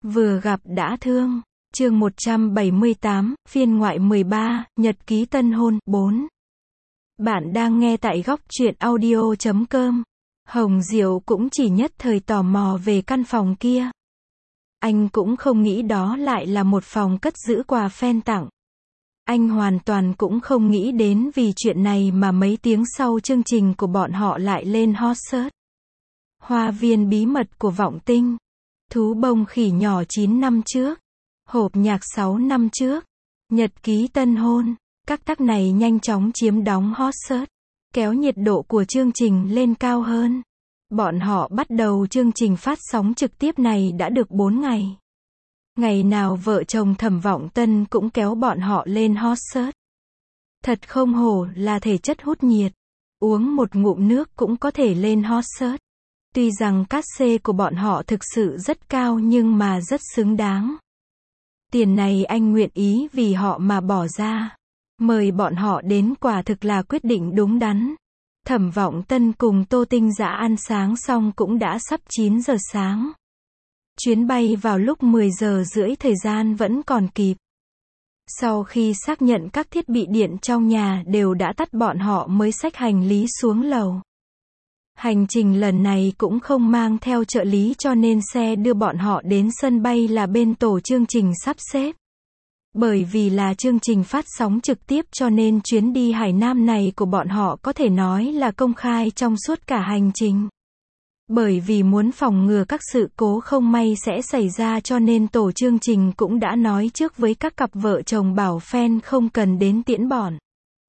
Vừa gặp đã thương. Chương 178, phiên ngoại 13, nhật ký tân hôn, 4. Bạn đang nghe tại góc truyện audio.com. Hồng Diệu cũng chỉ nhất thời tò mò về căn phòng kia. Anh cũng không nghĩ đó lại là một phòng cất giữ quà fan tặng. Anh hoàn toàn cũng không nghĩ đến vì chuyện này mà mấy tiếng sau chương trình của bọn họ lại lên hot search. Hoa viên bí mật của Vọng Tinh. Thú bông khỉ nhỏ 9 năm trước. Hộp nhạc 6 năm trước. Nhật ký tân hôn. Các tác này nhanh chóng chiếm đóng hot search, kéo nhiệt độ của chương trình lên cao hơn. Bọn họ bắt đầu chương trình phát sóng trực tiếp này đã được 4 ngày. Ngày nào vợ chồng Thẩm Vọng Tân cũng kéo bọn họ lên hot search. Thật không hổ là thể chất hút nhiệt. Uống một ngụm nước cũng có thể lên hot search. Tuy rằng cát-xê của bọn họ thực sự rất cao nhưng mà rất xứng đáng. Tiền này anh nguyện ý vì họ mà bỏ ra. Mời bọn họ đến quả thực là quyết định đúng đắn. Thẩm Vọng Tân cùng Tô Tinh Dã ăn sáng xong cũng đã sắp 9 giờ sáng. Chuyến bay vào lúc 10 giờ rưỡi, thời gian vẫn còn kịp. Sau khi xác nhận các thiết bị điện trong nhà đều đã tắt, bọn họ mới xách hành lý xuống lầu. Hành trình lần này cũng không mang theo trợ lý cho nên xe đưa bọn họ đến sân bay là bên tổ chương trình sắp xếp. Bởi vì là chương trình phát sóng trực tiếp cho nên chuyến đi Hải Nam này của bọn họ có thể nói là công khai trong suốt cả hành trình. Bởi vì muốn phòng ngừa các sự cố không may sẽ xảy ra cho nên tổ chương trình cũng đã nói trước với các cặp vợ chồng bảo fan không cần đến tiễn bọn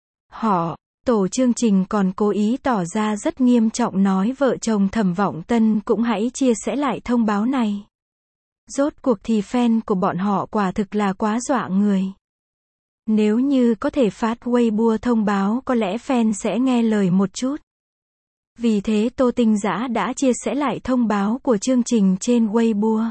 họ. Tổ chương trình còn cố ý tỏ ra rất nghiêm trọng nói vợ chồng Thẩm Vọng Tân cũng hãy chia sẻ lại thông báo này. Rốt cuộc thì fan của bọn họ quả thực là quá dọa người. Nếu như có thể phát Weibo thông báo có lẽ fan sẽ nghe lời một chút. Vì thế Tô Tinh Dã đã chia sẻ lại thông báo của chương trình trên Weibo.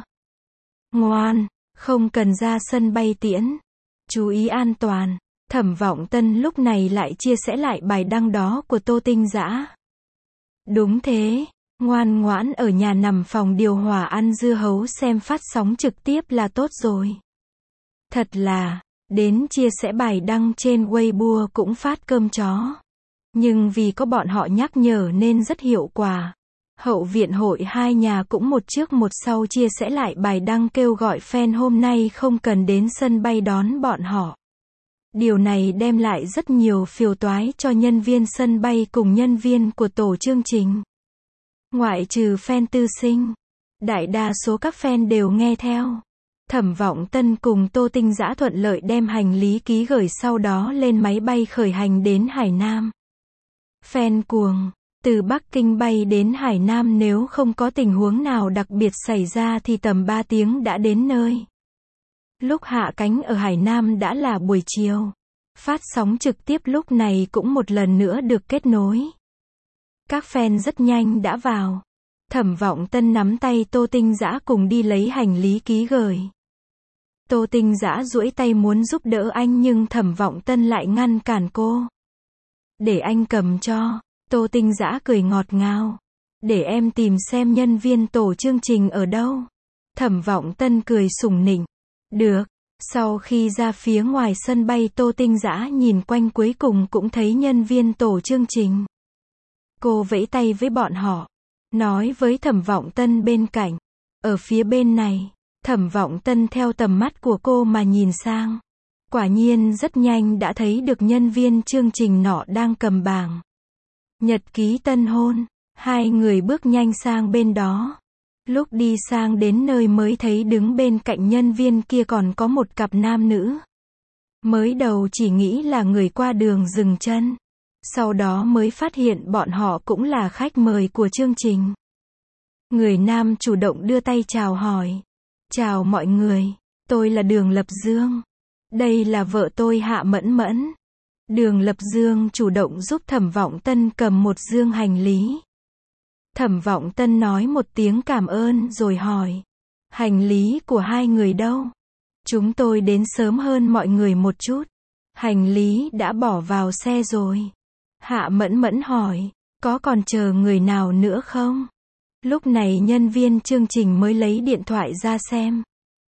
Ngoan, không cần ra sân bay tiễn. Chú ý an toàn. Thẩm Vọng Tân lúc này lại chia sẻ lại bài đăng đó của Tô Tinh Dã. Đúng thế, ngoan ngoãn ở nhà nằm phòng điều hòa ăn dưa hấu xem phát sóng trực tiếp là tốt rồi. Thật là, đến chia sẻ bài đăng trên Weibo cũng phát cơm chó. Nhưng vì có bọn họ nhắc nhở nên rất hiệu quả. Hậu viện hội hai nhà cũng một trước một sau chia sẻ lại bài đăng kêu gọi fan hôm nay không cần đến sân bay đón bọn họ. Điều này đem lại rất nhiều phiền toái cho nhân viên sân bay cùng nhân viên của tổ chương trình. Ngoại trừ fan tư sinh, đại đa số các fan đều nghe theo. Thẩm Vọng Tân cùng Tô Tinh Dã thuận lợi đem hành lý ký gửi sau đó lên máy bay khởi hành đến Hải Nam. Fan cuồng, từ Bắc Kinh bay đến Hải Nam nếu không có tình huống nào đặc biệt xảy ra thì tầm 3 tiếng đã đến nơi. Lúc hạ cánh ở Hải Nam đã là buổi chiều. Phát sóng trực tiếp lúc này cũng một lần nữa được kết nối. Các fan rất nhanh đã vào. Thẩm Vọng Tân nắm tay Tô Tinh Dã cùng đi lấy hành lý ký gửi. Tô Tinh Dã duỗi tay muốn giúp đỡ anh nhưng Thẩm Vọng Tân lại ngăn cản cô. Để anh cầm cho. Tô Tinh Dã cười ngọt ngào. Để em tìm xem nhân viên tổ chương trình ở đâu. Thẩm Vọng Tân cười sủng nịnh. Được. Sau khi ra phía ngoài sân bay Tô Tinh Dã nhìn quanh cuối cùng cũng thấy nhân viên tổ chương trình. Cô vẫy tay với bọn họ. Nói với Thẩm Vọng Tân bên cạnh. Ở phía bên này. Thẩm Vọng Tân theo tầm mắt của cô mà nhìn sang. Quả nhiên rất nhanh đã thấy được nhân viên chương trình nọ đang cầm bảng nhật ký tân hôn. Hai người bước nhanh sang bên đó. Lúc đi sang đến nơi mới thấy đứng bên cạnh nhân viên kia còn có một cặp nam nữ. Mới đầu chỉ nghĩ là người qua đường dừng chân. Sau đó mới phát hiện bọn họ cũng là khách mời của chương trình. Người nam chủ động đưa tay chào hỏi. Chào mọi người, tôi là Đường Lập Dương. Đây là vợ tôi Hạ Mẫn Mẫn. Đường Lập Dương chủ động giúp Thẩm Vọng Tân cầm một dương hành lý. Thẩm Vọng Tân nói một tiếng cảm ơn rồi hỏi. Hành lý của hai người đâu? Chúng tôi đến sớm hơn mọi người một chút. Hành lý đã bỏ vào xe rồi. Hạ Mẫn Mẫn hỏi. Có còn chờ người nào nữa không? Lúc này nhân viên chương trình mới lấy điện thoại ra xem.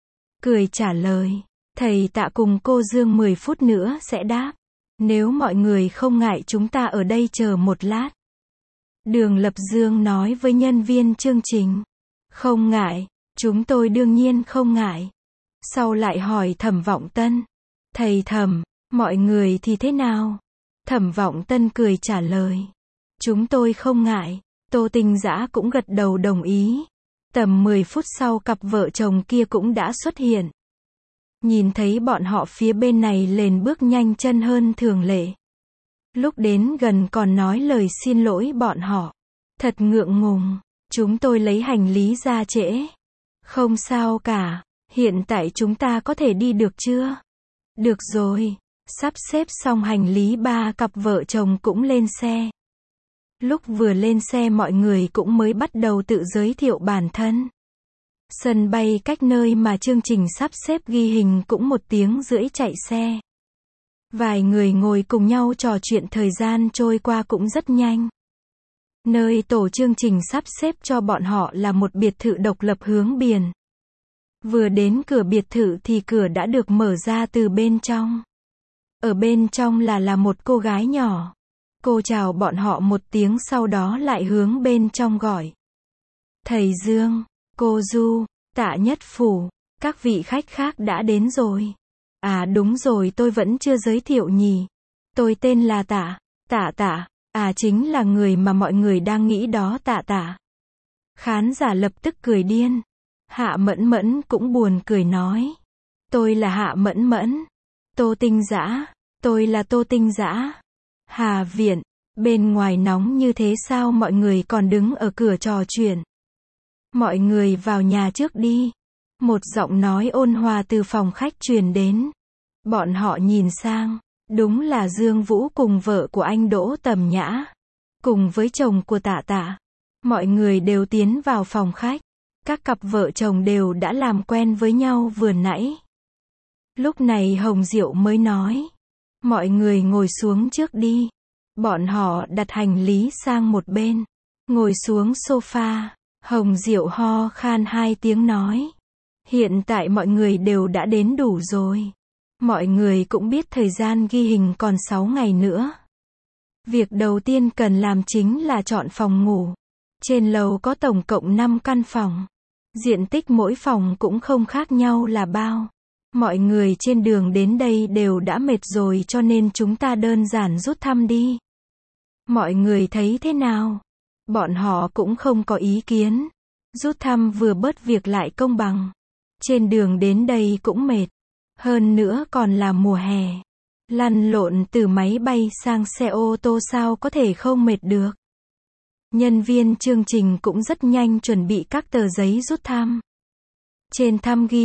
cười trả lời. Thầy Tạ cùng cô Dương 10 phút nữa sẽ đáp. Nếu mọi người không ngại chúng ta ở đây chờ một lát. Đường Lập Dương nói với nhân viên chương trình. Không ngại, chúng tôi đương nhiên không ngại. Sau lại hỏi Thẩm Vọng Tân. Thầy Thẩm, mọi người thì thế nào? Thẩm Vọng Tân cười trả lời. Chúng tôi không ngại. Tô Tinh Dã cũng gật đầu đồng ý. Tầm 10 phút sau cặp vợ chồng kia cũng đã xuất hiện. Nhìn thấy bọn họ phía bên này liền bước nhanh chân hơn thường lệ. Lúc đến gần còn nói lời xin lỗi bọn họ. Thật ngượng ngùng, chúng tôi lấy hành lý ra trễ. Không sao cả, hiện tại chúng ta có thể đi được chưa? Được rồi, sắp xếp xong hành lý ba cặp vợ chồng cũng lên xe. Lúc vừa lên xe mọi người cũng mới bắt đầu tự giới thiệu bản thân. Sân bay cách nơi mà chương trình sắp xếp ghi hình cũng 1 tiếng rưỡi chạy xe. Vài người ngồi cùng nhau trò chuyện thời gian trôi qua cũng rất nhanh. Nơi tổ chương trình sắp xếp cho bọn họ là một biệt thự độc lập hướng biển. Vừa đến cửa biệt thự thì cửa đã được mở ra từ bên trong. Ở bên trong là một cô gái nhỏ. Cô chào bọn họ 1 tiếng sau đó lại hướng bên trong gọi. Thầy Dương, cô Du, Tạ Nhất Phủ, các vị khách khác đã đến rồi. À đúng rồi tôi vẫn chưa giới thiệu nhỉ. Tôi tên là Tạ, Tạ, chính là người mà mọi người đang nghĩ đó Tạ. Khán giả lập tức cười điên. Hạ Mẫn Mẫn cũng buồn cười nói. Tôi là Hạ Mẫn Mẫn. Tô Tinh Dã, tôi là Tô Tinh Dã. Hà Viện, bên ngoài nóng như thế sao mọi người còn đứng ở cửa trò chuyện. Mọi người vào nhà trước đi. Một giọng nói ôn hòa từ phòng khách truyền đến. Bọn họ nhìn sang, đúng là Dương Vũ cùng vợ của anh Đỗ Tầm Nhã, cùng với chồng của Tạ. Mọi người đều tiến vào phòng khách. Các cặp vợ chồng đều đã làm quen với nhau vừa nãy. Lúc này Hồng Diệu mới nói. Mọi người ngồi xuống trước đi. Bọn họ đặt hành lý sang một bên. Ngồi xuống sofa. Hồng Diệu ho khan 2 tiếng nói. Hiện tại mọi người đều đã đến đủ rồi. Mọi người cũng biết thời gian ghi hình còn 6 ngày nữa. Việc đầu tiên cần làm chính là chọn phòng ngủ. Trên lầu có tổng cộng 5 căn phòng. Diện tích mỗi phòng cũng không khác nhau là bao. Mọi người trên đường đến đây đều đã mệt rồi cho nên chúng ta đơn giản rút thăm đi. Mọi người thấy thế nào? Bọn họ cũng không có ý kiến. Rút thăm vừa bớt việc lại công bằng. Trên đường đến đây cũng mệt. Hơn nữa còn là mùa hè. Lăn lộn từ máy bay sang xe ô tô sao có thể không mệt được. Nhân viên chương trình cũng rất nhanh chuẩn bị các tờ giấy rút thăm. Trên thăm ghi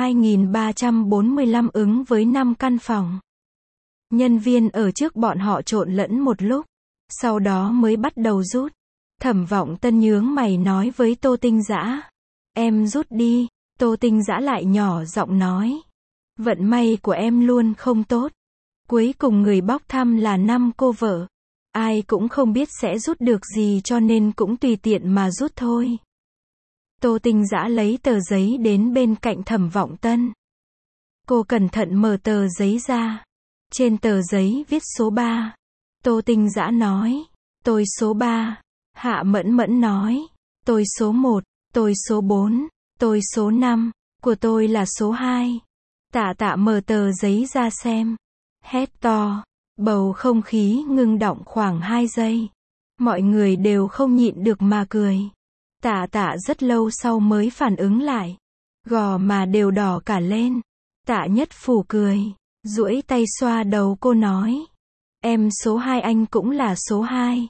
12.345 ứng với 5 căn phòng. Nhân viên ở trước bọn họ trộn lẫn một lúc. Sau đó mới bắt đầu rút. Thẩm Vọng Tân nhướng mày nói với Tô Tinh Dã. Em rút đi. Tô Tinh Dã lại nhỏ giọng nói. Vận may của em luôn không tốt. Cuối cùng người bóc thăm là 5 cô vợ. Ai cũng không biết sẽ rút được gì cho nên cũng tùy tiện mà rút thôi. Tô Tinh Dã lấy tờ giấy đến bên cạnh Thẩm Vọng Tân. Cô cẩn thận mở tờ giấy ra. Trên tờ giấy viết số 3. Tô Tinh Dã nói. Tôi số 3. Hạ Mẫn Mẫn nói. Tôi số 1. Tôi số 4. Tôi số 5. Của tôi là số 2. Tạ mở tờ giấy ra xem. Hét to. Bầu không khí ngưng đọng khoảng 2 giây. Mọi người đều không nhịn được mà cười. Tạ rất lâu sau mới phản ứng lại. Gò má đều đỏ cả lên. Tạ Nhất Phủ cười. Duỗi tay xoa đầu cô nói. Em số 2 anh cũng là số 2.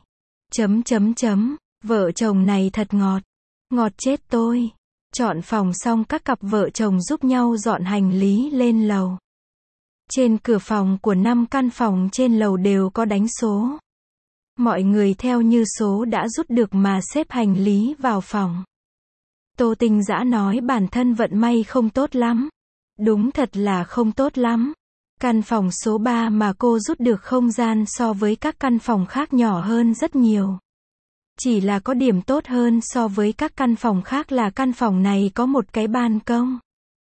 Vợ chồng này thật ngọt. Ngọt chết tôi. Chọn phòng xong các cặp vợ chồng giúp nhau dọn hành lý lên lầu. Trên cửa phòng của 5 căn phòng trên lầu đều có đánh số. Mọi người theo như số đã rút được mà xếp hành lý vào phòng. Tô Tinh Dã nói bản thân vận may không tốt lắm. Đúng thật là không tốt lắm. Căn phòng số 3 mà cô rút được không gian so với các căn phòng khác nhỏ hơn rất nhiều. Chỉ là có điểm tốt hơn so với các căn phòng khác là căn phòng này có một cái ban công.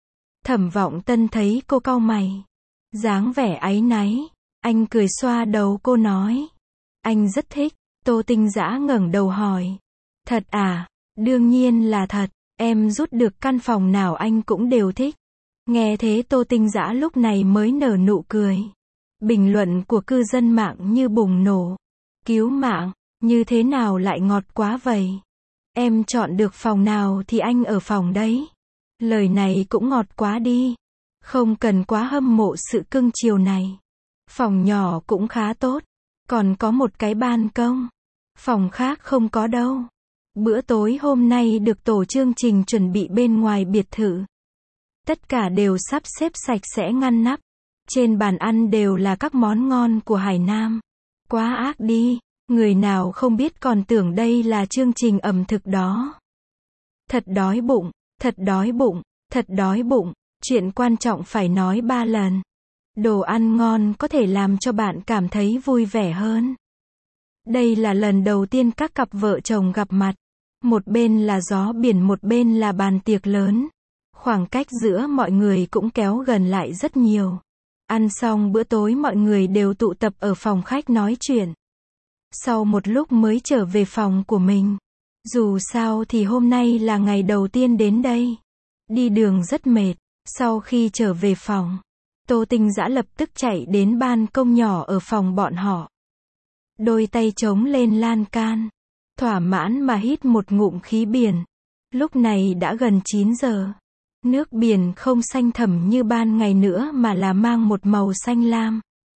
Thẩm Vọng Tân thấy cô cau mày, dáng vẻ áy náy, anh cười xoa đầu cô nói, anh rất thích. Tô Tinh Dã ngẩng đầu hỏi, thật à? Đương nhiên là thật, em rút được căn phòng nào anh cũng đều thích. Nghe thế Tô Tinh Dã lúc này mới nở nụ cười. Bình luận của cư dân mạng như bùng nổ. Cứu mạng, như thế nào lại ngọt quá vậy? Em chọn được phòng nào thì anh ở phòng đấy. Lời này cũng ngọt quá đi. Không cần quá hâm mộ sự cưng chiều này. Phòng nhỏ cũng khá tốt. Còn có một cái ban công. Phòng khác không có đâu. Bữa tối hôm nay được tổ chương trình chuẩn bị bên ngoài biệt thự. Tất cả đều sắp xếp sạch sẽ ngăn nắp. Trên bàn ăn đều là các món ngon của Hải Nam. Quá ác đi, người nào không biết còn tưởng đây là chương trình ẩm thực đó. Thật đói bụng, thật đói bụng, thật đói bụng, chuyện quan trọng phải nói 3 lần. Đồ ăn ngon có thể làm cho bạn cảm thấy vui vẻ hơn. Đây là lần đầu tiên các cặp vợ chồng gặp mặt. Một bên là gió biển, một bên là bàn tiệc lớn. Khoảng cách giữa mọi người cũng kéo gần lại rất nhiều. Ăn xong bữa tối mọi người đều tụ tập ở phòng khách nói chuyện. Sau một lúc mới trở về phòng của mình. Dù sao thì hôm nay là ngày đầu tiên đến đây. Đi đường rất mệt. Sau khi trở về phòng, Tô Tinh Dã lập tức chạy đến ban công nhỏ ở phòng bọn họ. Đôi tay chống lên lan can. Thỏa mãn mà hít một ngụm khí biển. Lúc này đã gần 9 giờ. Nước biển không xanh thẳm như ban ngày nữa mà là mang một màu xanh lam.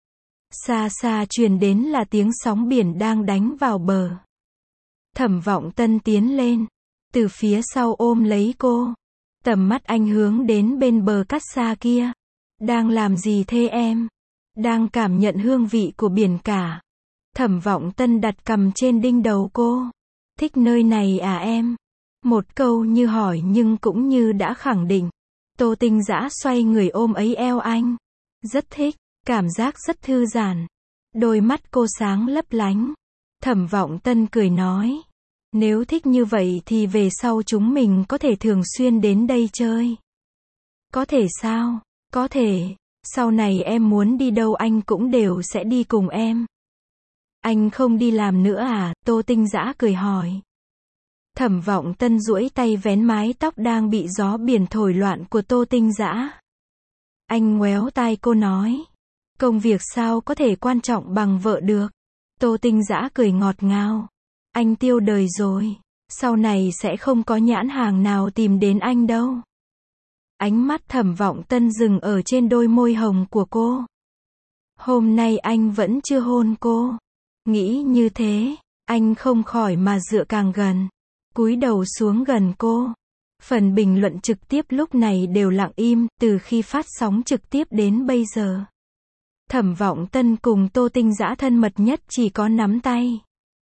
Xa xa truyền đến là tiếng sóng biển đang đánh vào bờ. Thẩm Vọng Tân tiến lên, từ phía sau ôm lấy cô. Tầm mắt anh hướng đến bên bờ cát xa kia. Đang làm gì thế em? Đang cảm nhận hương vị của biển cả. Thẩm Vọng Tân đặt cằm trên đinh đầu cô. Thích nơi này à em? Một câu như hỏi nhưng cũng như đã khẳng định. Tô Tinh Dã xoay người ôm ấy eo anh. Rất thích, cảm giác rất thư giãn. Đôi mắt cô sáng lấp lánh. Thẩm Vọng Tân cười nói. Nếu thích như vậy thì về sau chúng mình có thể thường xuyên đến đây chơi. Có thể sao? Có thể. Sau này em muốn đi đâu anh cũng đều sẽ đi cùng em. Anh không đi làm nữa à? Tô Tinh Dã cười hỏi. Thẩm Vọng Tân duỗi tay vén mái tóc đang bị gió biển thổi loạn của Tô Tinh Dã. Anh ngoéo tai cô nói. Công việc sao có thể quan trọng bằng vợ được? Tô Tinh Dã cười ngọt ngào. Anh tiêu đời rồi. Sau này sẽ không có nhãn hàng nào tìm đến anh đâu. Ánh mắt Thẩm Vọng Tân dừng ở trên đôi môi hồng của cô. Hôm nay anh vẫn chưa hôn cô. Nghĩ như thế, anh không khỏi mà dựa càng gần. Cúi đầu xuống gần cô. Phần bình luận trực tiếp lúc này đều lặng im, từ khi phát sóng trực tiếp đến bây giờ. Thẩm Vọng Tân cùng Tô Tinh Dã thân mật nhất chỉ có nắm tay.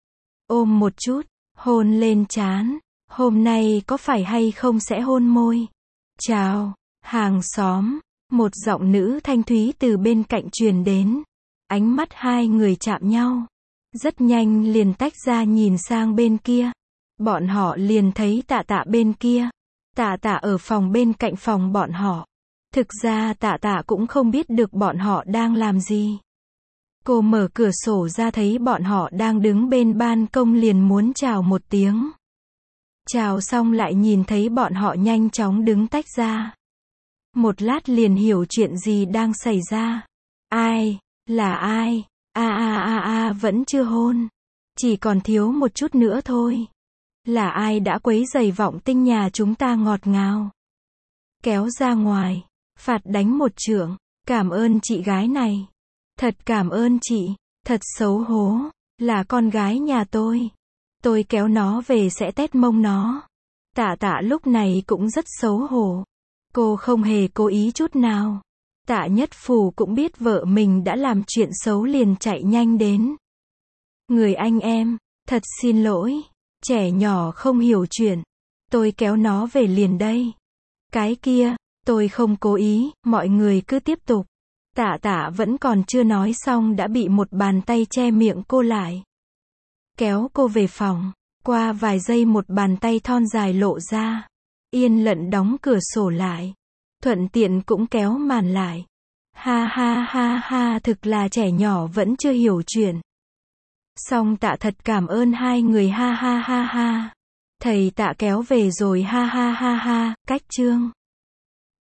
Ôm một chút, hôn lên trán. Hôm nay có phải hay không sẽ hôn môi? Chào, hàng xóm. Một giọng nữ thanh thúy từ bên cạnh truyền đến. Ánh mắt hai người chạm nhau. Rất nhanh liền tách ra nhìn sang bên kia. Bọn họ liền thấy Tạ Tạ bên kia. Tạ Tạ ở phòng bên cạnh phòng bọn họ. Thực ra Tạ Tạ cũng không biết được bọn họ đang làm gì. Cô mở cửa sổ ra thấy bọn họ đang đứng bên ban công liền muốn chào một tiếng. Chào xong lại nhìn thấy bọn họ nhanh chóng đứng tách ra. Một lát liền hiểu chuyện gì đang xảy ra. Ai? Là ai? Vẫn chưa hôn. Chỉ còn thiếu một chút nữa thôi. Là ai đã quấy rầy Vọng Tinh nhà chúng ta ngọt ngào? Kéo ra ngoài. Phạt đánh một chưởng. Cảm ơn chị gái này. Thật cảm ơn chị. Thật xấu hổ. Là con gái nhà tôi. Tôi kéo nó về sẽ tét mông nó. Tạ Tạ lúc này cũng rất xấu hổ. Cô không hề cố ý chút nào. Tạ Nhất Phù cũng biết vợ mình đã làm chuyện xấu liền chạy nhanh đến. Người anh em, thật xin lỗi. Trẻ nhỏ không hiểu chuyện. Tôi kéo nó về liền đây. Cái kia, tôi không cố ý, mọi người cứ tiếp tục. Tạ Tạ vẫn còn chưa nói xong đã bị một bàn tay che miệng cô lại. Kéo cô về phòng. Qua vài giây một bàn tay thon dài lộ ra. Yên lặng đóng cửa sổ lại. Thuận tiện cũng kéo màn lại. Ha ha ha ha, thực là trẻ nhỏ vẫn chưa hiểu chuyện. Xong Tạ thật cảm ơn hai người ha ha ha ha. Thầy Tạ kéo về rồi ha ha ha ha, cách chương.